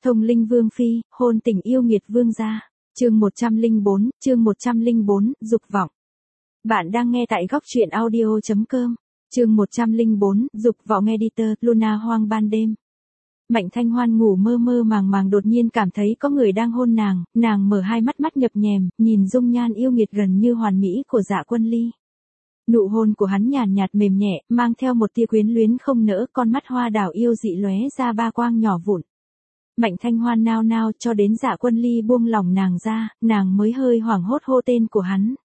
Thông linh vương phi, hôn tình yêu nghiệt vương gia. Chương 104, dục vọng. Bạn đang nghe tại góc truyện audio.com. Chương 104, dục vọng editor, Luna hoang ban đêm. Mạnh Thanh Hoan ngủ mơ mơ màng màng đột nhiên cảm thấy có người đang hôn nàng mở hai mắt mắt nhập nhèm, nhìn dung nhan yêu nghiệt gần như hoàn mỹ của Dạ Quân Ly. Nụ hôn của hắn nhàn nhạt mềm nhẹ, mang theo một tia quyến luyến không nỡ, con mắt hoa đào yêu dị lóe ra ba quang nhỏ vụn. Mạnh Thanh Hoan nao nao cho đến Dạ Quân Ly buông lòng nàng ra, nàng mới hơi hoảng hốt hô tên của hắn.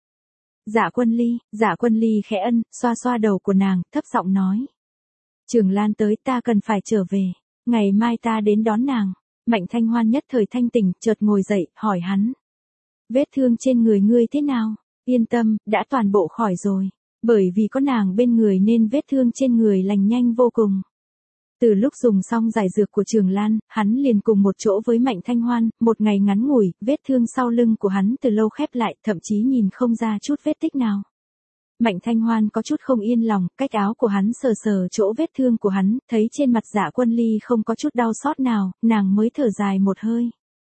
Dạ Quân Ly khẽ ân, xoa xoa đầu của nàng, thấp giọng nói. Trường Lan tới, ta cần phải trở về, ngày mai ta đến đón nàng. Mạnh Thanh Hoan nhất thời thanh tỉnh, chợt ngồi dậy, hỏi hắn. Vết thương trên người ngươi thế nào? Yên tâm, đã toàn bộ khỏi rồi. Bởi vì có nàng bên người nên vết thương trên người lành nhanh vô cùng. Từ lúc dùng xong giải dược của Trường Lan, hắn liền cùng một chỗ với Mạnh Thanh Hoan, một ngày ngắn ngủi, vết thương sau lưng của hắn từ lâu khép lại, thậm chí nhìn không ra chút vết tích nào. Mạnh Thanh Hoan có chút không yên lòng, cách áo của hắn sờ sờ chỗ vết thương của hắn, thấy trên mặt Dạ Quân Ly không có chút đau xót nào, nàng mới thở dài một hơi.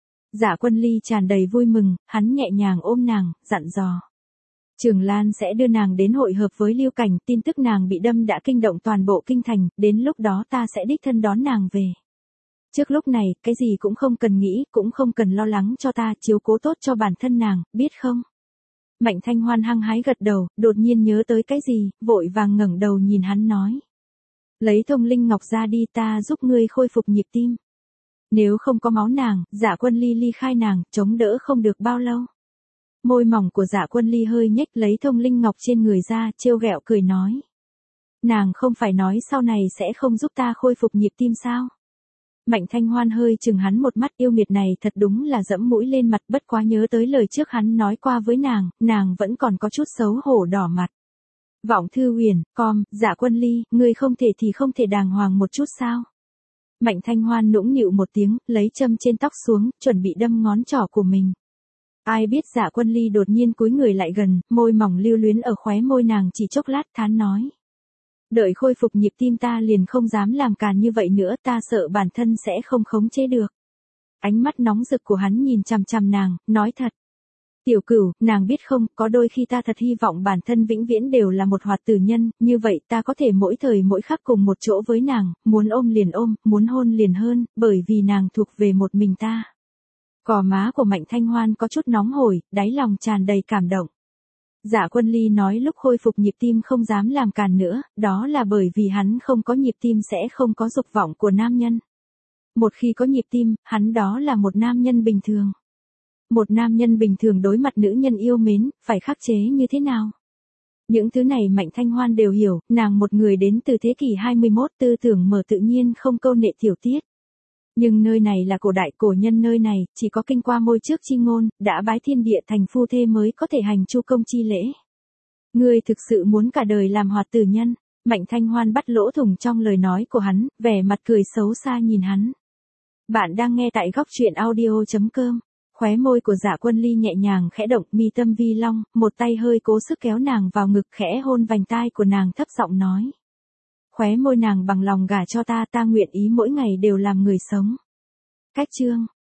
Dạ Quân Ly tràn đầy vui mừng, hắn nhẹ nhàng ôm nàng, dặn dò. Trường Lan sẽ đưa nàng đến hội hợp với Lưu Cảnh, tin tức nàng bị đâm đã kinh động toàn bộ kinh thành, đến lúc đó ta sẽ đích thân đón nàng về. Trước lúc này, cái gì cũng không cần nghĩ, cũng không cần lo lắng cho ta, chiếu cố tốt cho bản thân nàng, biết không? Mạnh Thanh Hoan hăng hái gật đầu, đột nhiên nhớ tới cái gì, vội vàng ngẩng đầu nhìn hắn nói. Lấy Thông Linh Ngọc ra đi, ta giúp ngươi khôi phục nhịp tim. Nếu không có máu nàng, Dạ Quân Ly ly khai nàng, chống đỡ không được bao lâu. Môi mỏng của Dạ Quân Ly hơi nhếch, lấy Thông Linh Ngọc trên người ra, trêu ghẹo cười nói. Nàng không phải nói sau này sẽ không giúp ta khôi phục nhịp tim sao? Mạnh Thanh Hoan hơi chừng hắn một mắt, yêu nghiệt này thật đúng là dẫm mũi lên mặt, bất quá nhớ tới lời trước hắn nói qua với nàng vẫn còn có chút xấu hổ đỏ mặt. Vọng Thư Huyền, Dạ Quân Ly, ngươi không thể thì không thể đàng hoàng một chút sao? Mạnh Thanh Hoan nũng nịu một tiếng, lấy châm trên tóc xuống, chuẩn bị đâm ngón trỏ của mình. Ai biết Dạ Quân Ly đột nhiên cúi người lại gần, môi mỏng lưu luyến ở khóe môi nàng chỉ chốc lát thán nói. Đợi khôi phục nhịp tim ta liền không dám làm càn như vậy nữa, ta sợ bản thân sẽ không khống chế được. Ánh mắt nóng rực của hắn nhìn chằm chằm nàng, nói thật. Tiểu Cửu, nàng biết không, có đôi khi ta thật hy vọng bản thân vĩnh viễn đều là một hoạt tử nhân, như vậy ta có thể mỗi thời mỗi khắc cùng một chỗ với nàng, muốn ôm liền ôm, muốn hôn liền hơn, bởi vì nàng thuộc về một mình ta. Gò má của Mạnh Thanh Hoan có chút nóng hổi, đáy lòng tràn đầy cảm động. Dạ Quân Ly nói lúc khôi phục nhịp tim không dám làm càn nữa, đó là bởi vì hắn không có nhịp tim sẽ không có dục vọng của nam nhân. Một khi có nhịp tim, hắn đó là một nam nhân bình thường. Một nam nhân bình thường đối mặt nữ nhân yêu mến, phải khắc chế như thế nào? Những thứ này Mạnh Thanh Hoan đều hiểu, nàng một người đến từ thế kỷ 21, tư tưởng mở tự nhiên không câu nệ tiểu tiết. Nhưng nơi này là cổ đại, cổ nhân nơi này, chỉ có kinh qua môi trước chi ngôn, đã bái thiên địa thành phu thê mới có thể hành chu công chi lễ. Ngươi thực sự muốn cả đời làm hoạt tử nhân? Mạnh Thanh Hoan bắt lỗ thủng trong lời nói của hắn, vẻ mặt cười xấu xa nhìn hắn. Bạn đang nghe tại góc truyện audio.com. Khóe môi của Dạ Quân Ly nhẹ nhàng khẽ động, mi tâm vi long, một tay hơi cố sức kéo nàng vào ngực, khẽ hôn vành tai của nàng, thấp giọng nói. Khóe môi nàng bằng lòng gả cho ta, ta nguyện ý mỗi ngày đều làm người sống. Cách chương.